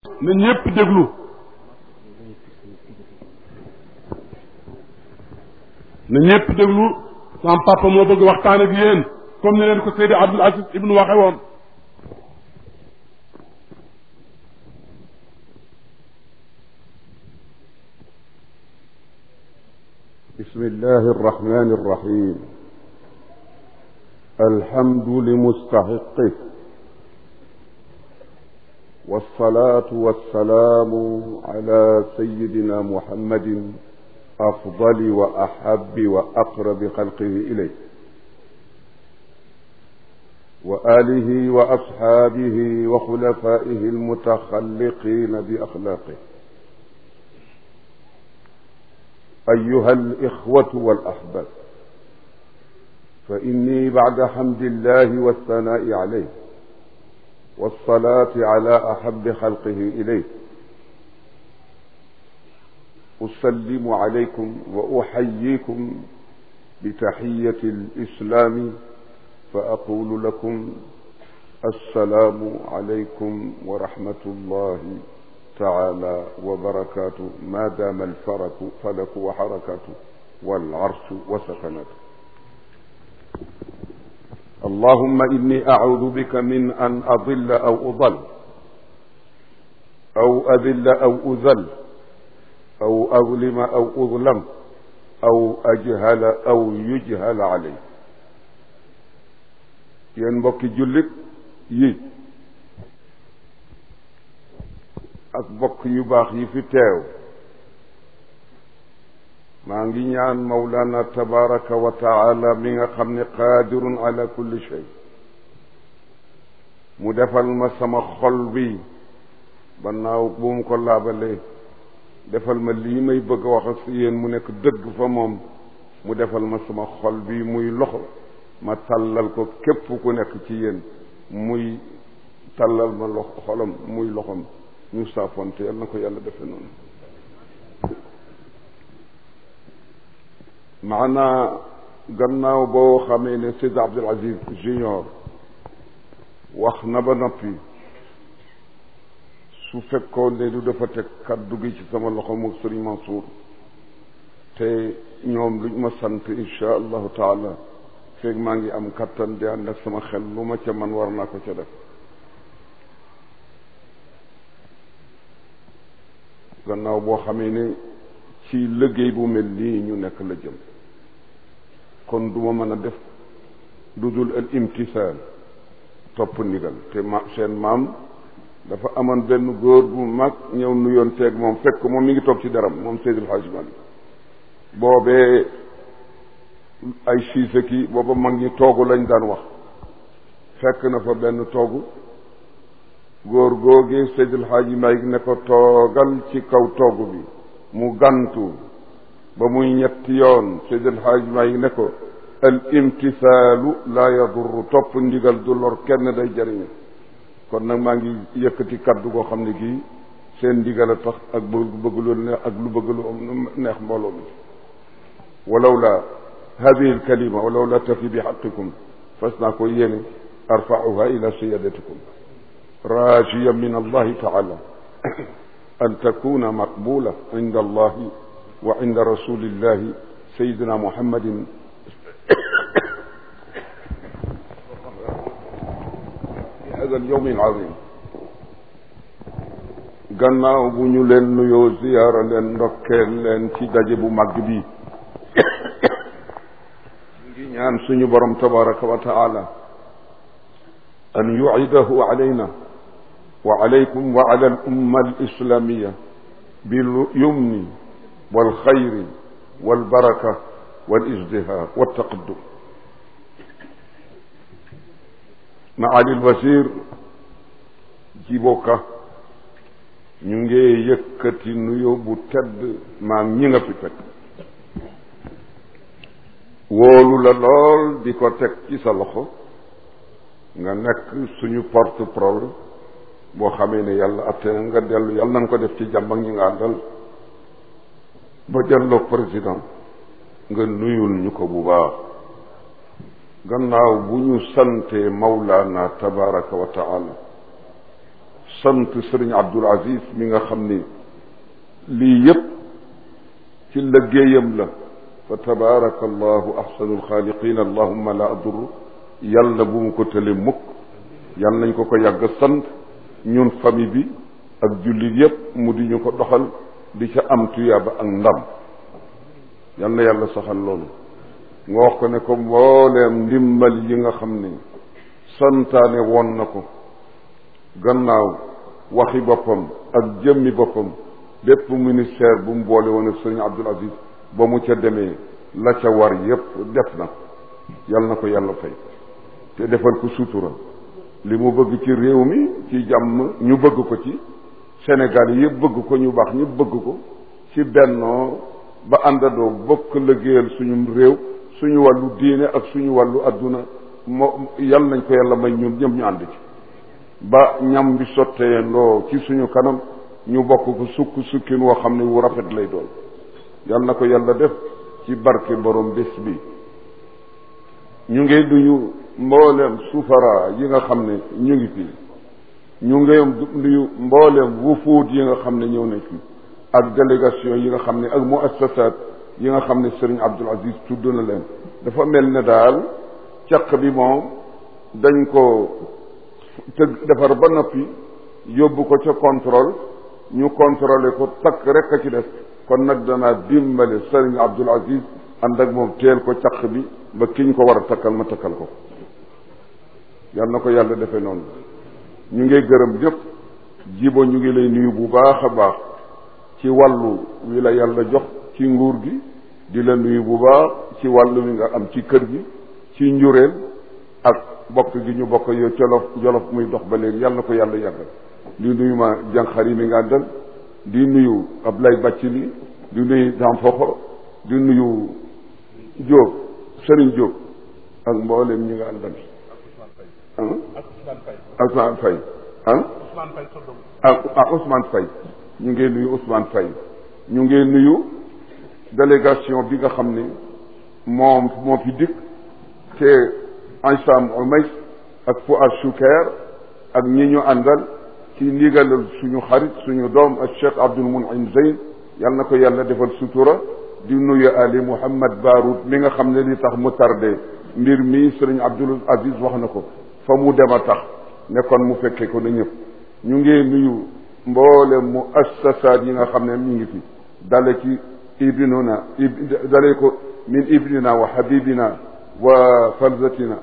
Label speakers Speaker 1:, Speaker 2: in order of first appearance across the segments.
Speaker 1: na ñépp déglu na ñépp déglu sama papa moo bëgg waxtaan ak yéen comme ni leen ko Seydi Abdul Aziz Ibn waxe woon
Speaker 2: bismillahi arrahmani arrahim alhamdu limustahiqih والصلاة والسلام على سيدنا محمد أفضل وأحب وأقرب خلقه إليه وآله وأصحابه وخلفائه المتخلقين بأخلاقه أيها الإخوة والأحباب فإني بعد حمد الله والثناء عليه والصلاة على أحب خلقه إليه أسلم عليكم وأحييكم بتحية الإسلام فأقول لكم السلام عليكم ورحمة الله تعالى وبركاته ما دام فلك وحركاته والعرش وسكناته اللهم إني أعوذ بك من أن أضل أو أضل أو أذل أو أذل أو أظلم أو أظلم أو أجهل أو يجهل علي yéen mbokki jullit yi ak mbokk yu baax yi fi teew maa ngi ñaan mawlana tabaraka wa taala mi nga xam ne qaadirun ala kulli shay mu defal ma sama xol bi bannaaw bu mu ko laabalee defal ma lii may bëgg a wax ak si yéen mu nekk dëgg fa moom mu defal ma sama xol bi muy loxo ma tàllal ko képp ku nekk ci yéen muy tàllal ma loxo xolam muy loxom ñu saafonte yal na ko yàlla defe noonu maanaa gannaaw boo xamee ne Seydi Abdul Aziz Junior wax na ba noppi su fekkoon ne du dafa teg kaddu gi ci sama loxo mu Sëriñ Mansour te ñoom luñ ma sant insha allahu taala feeg maa ngi am kattan di ànd ak sama xel lu ma ca man war naa ko ca def gannaaw boo xamee ne ci liggéey bu mel nii ñu nekk la jëm kon duma mën a def du dul al imtisaal topp ndigal te seen maam dafa amoon benn góor bu mag ñëw nuyoon teeg moom fekk moom mi ngi toog ci daram moom Seydil Hadji Malick boobee ay siise ki booba mag ñi toogu lañ daan wax fekk na fa benn toogu góor googi Seydil Hadji Malick ne ko toogal ci kaw toogu bi mu gantu ba muy ñetti yoon Seydil Hadji Malick ne ko al imtisaalu la yadurru topp ndigal du lor kenn day jëriñu kon nag maa ngi yëkkati kaddu goo xam ne gii seen ndigal a tax ak bëgg lu neex ak lu bëgg lu neex mbooloo mi walaw la hadihi alkalima walaw la tafi bi xaqikum fas naa ko yéene arfauha ila siyadatikum rajiya min allahi taala an takuna maqbula inda allahi wa inda rasulillahi sayidina muhammadin fi hada alyawm alazim gannaaw bu ñu leen nuyoo ziyaara leen ndokkeel leen ci daje bu màgg bi ngi ñaan suñu borom tabaraka wa taala an yu'idahu alayna wa alaykum wa ala al umma al islamiyya bil yumni wal khayri wal baraka wal izdihar wat taqaddum maali al wazir Djibo ñu ngi yëkkati nuyoo bu tedd maam ñi nga fi fekk wóolu la lool di ko teg ci sa loxo nga nekk suñu porte-parole boo xamee ne yàlla atte nga dellu yàlla na nga ko def ci jàmm ak ñi nga àndal ba delloo président nga nuyul ñu ko bu baax gannaaw bu ñu sante mawlaana tabaraka wa taala sant sëriñ Abdul Aziz mi nga xam ni lii yépp ci liggéeyam la fa tabaraka allahu ahsanul xaaliqin allahumma la adur yàlla bu mu ko tële mukk yàlla nañ ko yàgg sant ñun famille bi ak jullit yépp mu di ñu ko doxal di ca am tuyaaba ak ndam yal na yàlla saxal loolu nga wax ko ne ko mbooleem ndimbal yi nga xam ne santaane woon na ko gannaaw waxi boppam ak jëmmi boppam bépp ministère bu mu boole woon ak sëriñ Abdul Aziz ba mu ca demee la ca war yépp def na yal na ko yàlla fay te defal ko sutura li mu bëgg ci réew mi ci jàmm ñu bëgg ko ci Sénégal yi yëpp bëgg ko ñu baax ñu bëgg ko ci bennoo ba àndandoo bokk liggéeyal suñu réew suñu wàllu diine ak suñu wàllu adduna moo yal nañ ko yàlla may ñun ñëpp ñu ànd ci ba ñam bi sottee ndoo ci suñu kanam ñu bokk ko sukkin woo xam ne wu rafet lay doon yal na ko yàlla def ci barke borom bés bi ñu ngi nuyu mbooleem sufara yi nga xam ne ñu ngi fii ñu ngi nuyu mbooleem wufuud yi nga xam ne ñëw nañ fi ak délégation yi nga xam ne ak muassasat yi nga xam ne Serigne Abdul Aziz tudd na leen dafa mel ne daal caq bi moom dañ ko defar ba noppi yóbbu ko ca contrôle ñu contrôlé ko takk rek a ci def kon nag danaa dimbale Serigne Abdul Aziz ànd ak moom teel ko caq bi ba kiñ ko war a takkal ma takkal ko yal na ko yàlla defee noonu ñu ngi gërëm ñëpp jibo ñu ngi lay nuyu bu baax a baax ci wàllu wi la yàlla jox ci nguur gi di la nuyu bu baax ci wàllu wi nga am ci kër gi ci njureel ak bokk gi ñu bokk yow jolof muy dox ba léegi yàlla na ko yàlla yàggal di nuyu ma jànqar yi mi nga àndal di nuyu Ablaye Bàccili di nuyu Dame Fokho di nuyu Diop Serigne Diop ak mboolem ñi nga àndal Ousmane Faye Ousmane Faye ñu ngi nuyu Ousmane Faye ñu ngi nuyu délégation bi nga xam ne moo fi dikk te Aïssam Oumays ak Fouad Choucair ak ñi ñu àndal ci ndigalal suñu xarit suñu doom ak Cheikh Abdoul Mounim Zeyn yal na ko yàlla defal sutura di nuyu Ali Mouhamad Baroud mi nga xam ne li tax mu tardé mbir mi Serigne Abdoul Aziz wax na ko fa mu dem a tax ne kon mu fekkee ko na ñëpp ñu ngi nuyu mboole mu assasaat yi nga xam ne ñu ngi fi dale ci dale ko min ibnina wa habibina wa falzatina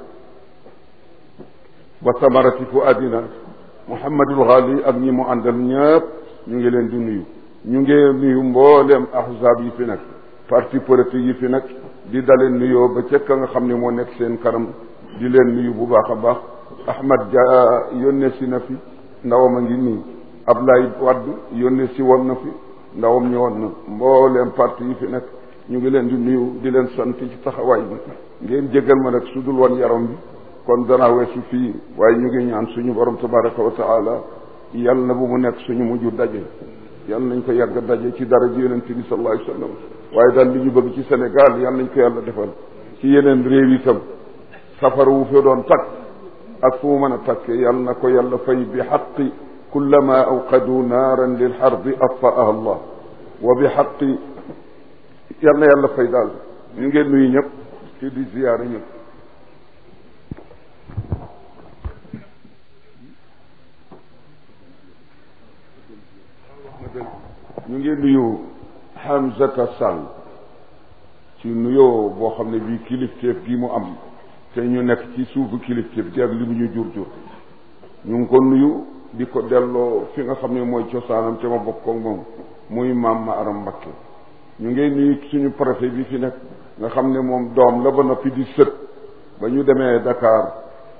Speaker 2: wa samarati fuadina Muhammadul Ghali ak ñi mu àndal ñëpp ñu ngi leen di nuyu ñu ngi nuyu mbooleem ahzab yi fi nag parti politique yi fi nag di daleen nuyoo ba ca ka nga xam ne moo nekk seen kanam di leen nuyu bu baax a baax Ahmad Dia yónnee si na fi ndawam a ngi nii Ablaye Wade yónnee si woon na fi ndawam ñëwoon na mbooleem parti yi fi nag ñu ngi leen di nuyu di leen sant ci taxawaay bi ngeen jégal ma nag su dul woon yaram bi kon danaa weesu fii waaye ñu ngi ñaan suñu borom tabaraka wa taala yal na bu mu nekk suñu mujj daje yal nañ ko yàgg daje ci dara ji yonent bi sallallahu alayhi wa sallam waaye daal li ñu bëgg ci Sénégal yal nañ ko yàlla defal ci yeneen réew itam safara wu fi doon takk ak fu mu mën a takkee yal na ko yàlla fay bi xaqi kullama awqadu naaran lil xarbi atfaaha allah wa bi xaqi yal na yàlla fay daal ñu ngeen nuyu ñëpp ci di ziyaara ñëpp ñu ngi nuyu Hamzata Sall ci nuyoo boo xam ne bii kilifteef gi mu am te ñu nekk ci suufu kilifteef gi ak li mu ñu jur ñu ngi ko nuyu di ko delloo fi nga xam ne mooy cosaanam te ma bokk ak moom muy maam ma aram Mbakke ñu ngi nuyu suñu préfet bi fi nekk nga xam ne moom doom la ba noppi di sët ba ñu demee Dakar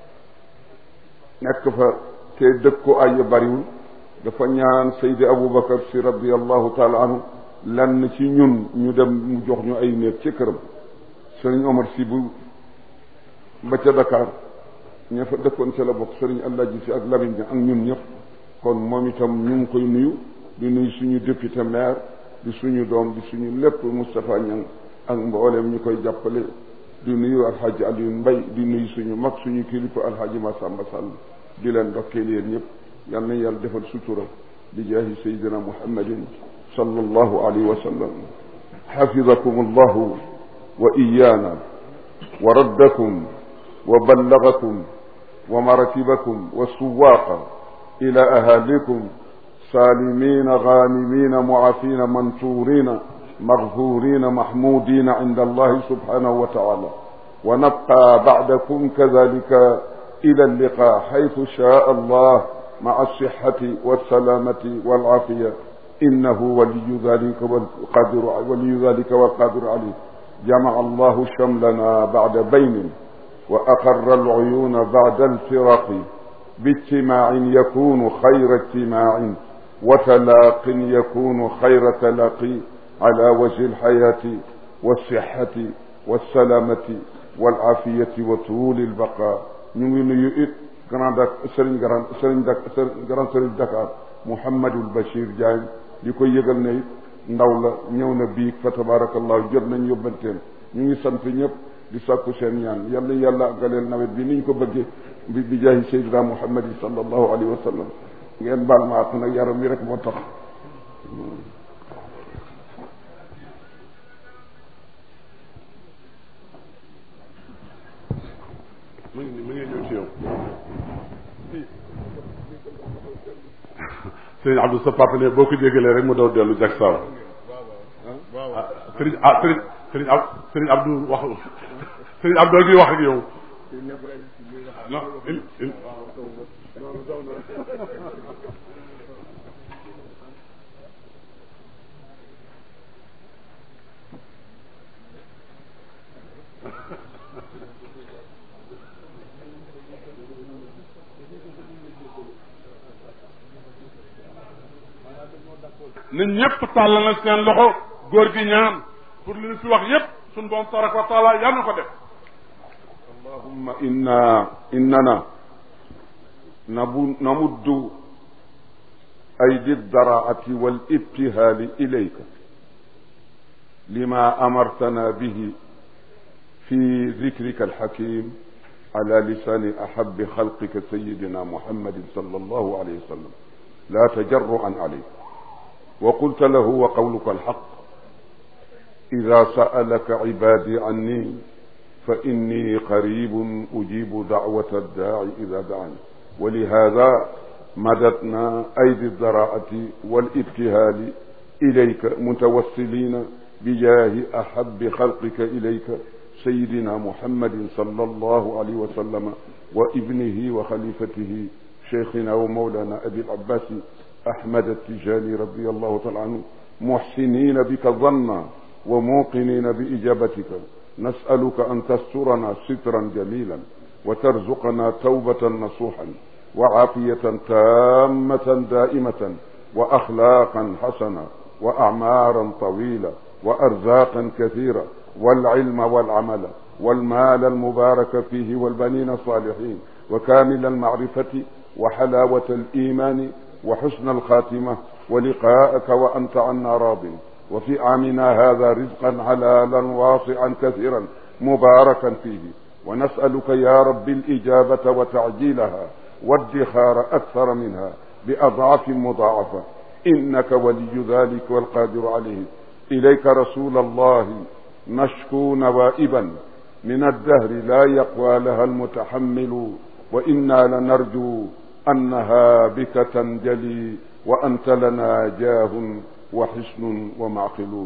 Speaker 2: nekk fa te dëkk ko ay bariwul dafa ñaan Seydi Aboubacar si radiallahu taala anhu lenn ci ñun ñu dem mu jox ñu ay néeg ci këram sëriñ Omar si bu ba ca Dakar ña fa dëkkoon ca la bokk sëriñ Alaaji si ak Lamine ak ñun ñëpp kon moom itam ñu ngi koy nuyu di nuyu suñu député maire di suñu doom di suñu lépp Moustapha Niang ak mboolem ñu koy jàppale di nuyu alxaaji Aliou Mbay di nuyu suñu mag suñu kilifa alxaaji Massamba Sall di leen ndokkeel yéen ñëpp yal na yàlla defal sutura bi jaahi sayyidina muhammadin sallallahu alayhi wa sallam xafidakum allahu wa iyana wa raddakum wa ballagakum wa marakibakum wa suwaaqa ila ahalikum سالمين غانمين معافين منصورين مغفورين محمودين عند الله سبحانه وتعالى ونبقى بعدكم كذلك إلى اللقاء حيث شاء الله مع الصحة والسلامة والعافية إنه ولي ذلك والقادر عليه جمع الله شملنا بعد بين وأقر العيون بعد الفرق باجتماع يكون خير اجتماع وتلاق يكون خير تلاقي على وجه الحياة والصحة والسلامة والعافية وطول البقاء ñu ngi nuyu it grand sëriñ Dakar Mouhamadul Bachir Diagne di ko yëgal ne it ndaw la ñëw na biig fa tabarakallahu jot nañ yóbbanteel ñu ngi sant ñëpp di sàkku seen ñaan yàlla yàlla àggaleel nawet bi niñ ko bëggee bi jaahi sayyidina Muhammad sallallahu alayhi wa sallam ngeen baal ma ak nag yaram wi rek moo tax
Speaker 1: mu ngi ñëw ci yow sëriñ Abdou sa papa ne boo ko jégalee rek mu daw dellu jag saaw sëriñ Abdou wax sëriñ Abdou gi wax ak yow non nit ñëpp tàllal na seen loxo góor gi ñaan pour li ñu fi wax yépp suñu borom tabaraka wa taala yal na ko def
Speaker 2: allahumma innana namuddu aydi daraati wal ibtihaali ilayka lima amartana bihi fi dikrika alxakim ala lisani ahabi xalqika sayidina muhammadin sallallahu alayhi wa sallam la tajarruan alayk وقلت له وقولك الحق إذا سألك عبادي عني فإني قريب أجيب دعوة الداعي إذا دعاني ولهذا مددنا أيدي الضراءة والابتهال إليك متوسلين بجاه أحب خلقك إليك سيدنا محمد صلى الله عليه وسلم وابنه وخليفته شيخنا ومولانا أبي العباس أحمد التجاني رضي الله تعالى عنه محسنين بك ظنا وموقنين بإجابتك نسألك أن تسترنا سترا جميلا وترزقنا توبة نصوحا وعافية تامة دائمة وأخلاقا حسنة وأعمارا طويلة وأرزاقا كثيرة والعلم والعمل والمال المبارك فيه والبنين الصالحين وكامل المعرفة وحلاوة الإيمان وحسن الخاتمة ولقاءك وأنت عنا راض وفي عامنا هذا رزقا حلالا واسعا كثيرا مباركا فيه ونسألك يا رب الإجابة وتعجيلها والدخار أكثر منها بأضعاف مضاعفة إنك ولي ذلك والقادر عليه إليك رسول الله نشكو نوائبا من الدهر لا يقوى لها المتحمل وإنا لنرجو أنها بك تنجلي وأنت لنا جاه وحسن ومعقل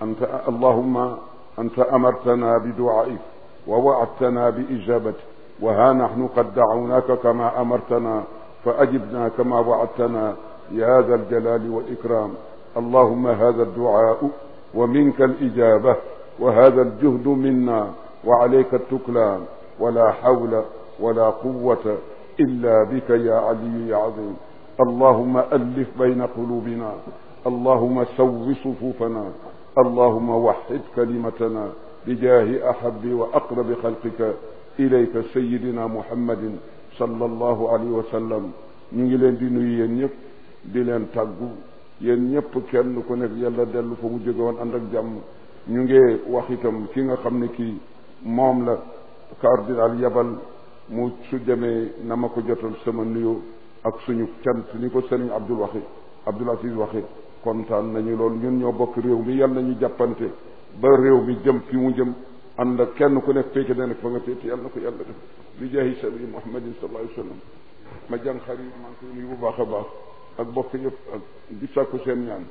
Speaker 2: اللهم أنت أمرتنا بدعائك ووعدتنا بإجابتك وها نحن قد دعوناك كما أمرتنا فأجبنا كما وعدتنا يا ذا الجلال والإكرام اللهم هذا الدعاء ومنك الإجابة وهذا الجهد منا وعليك التكلان ولا حول ولا قوة إلا بك يا علي يا عظيم اللهم ألف بين قلوبنا اللهم سو صفوفنا اللهم وحد كلمتنا بجاه أحب وأقرب خلقك إليك سيدنا محمد صلى الله عليه وسلم ñu ngi leen di nuyu yéen ñëpp di leen tàggu yéen ñëpp kenn ku nekk yàlla dellu fa mu jóge woon ànd ak jàmm ñu ngi wax itam ki nga xam ne kii moom la cardinal yabal mu su demee na ma ko jotal sama nuyoo ak suñu cant ni ko sëriñ Abdul Aziz waxe kontaan nañu lool ñun ñoo bokk réew mi yàlla nañu jàppante ba réew mi jëm fi mu jëm ànd ak kenn ku nekk féete ne fa nga féete yàlla na ko yàlla def bi jaahi sabi Muhammadin sallallahu alayhi wa sallam ma jàng xarit maa ngi koy nuyu bu baax a baax ak bokk yëpp ak di sàkku seen ñaan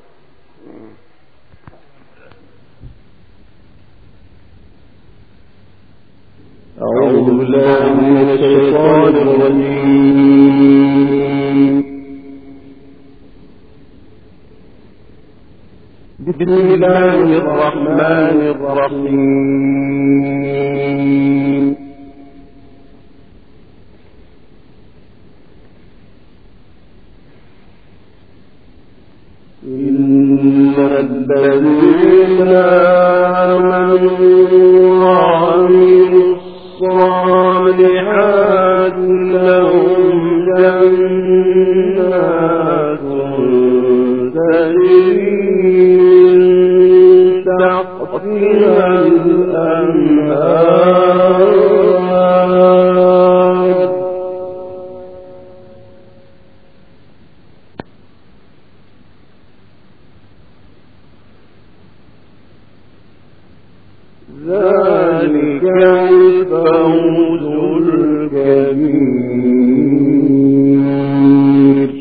Speaker 3: أعوذ بالله من الشيطان الرجيم بسم الله الرحمن الرحيم إن الذين آمنوا وعملوا الصالحات لهم جنات تجري من تحتها الأنهار ذلك الفوز الكبير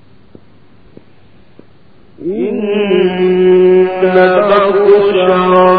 Speaker 3: إن بطش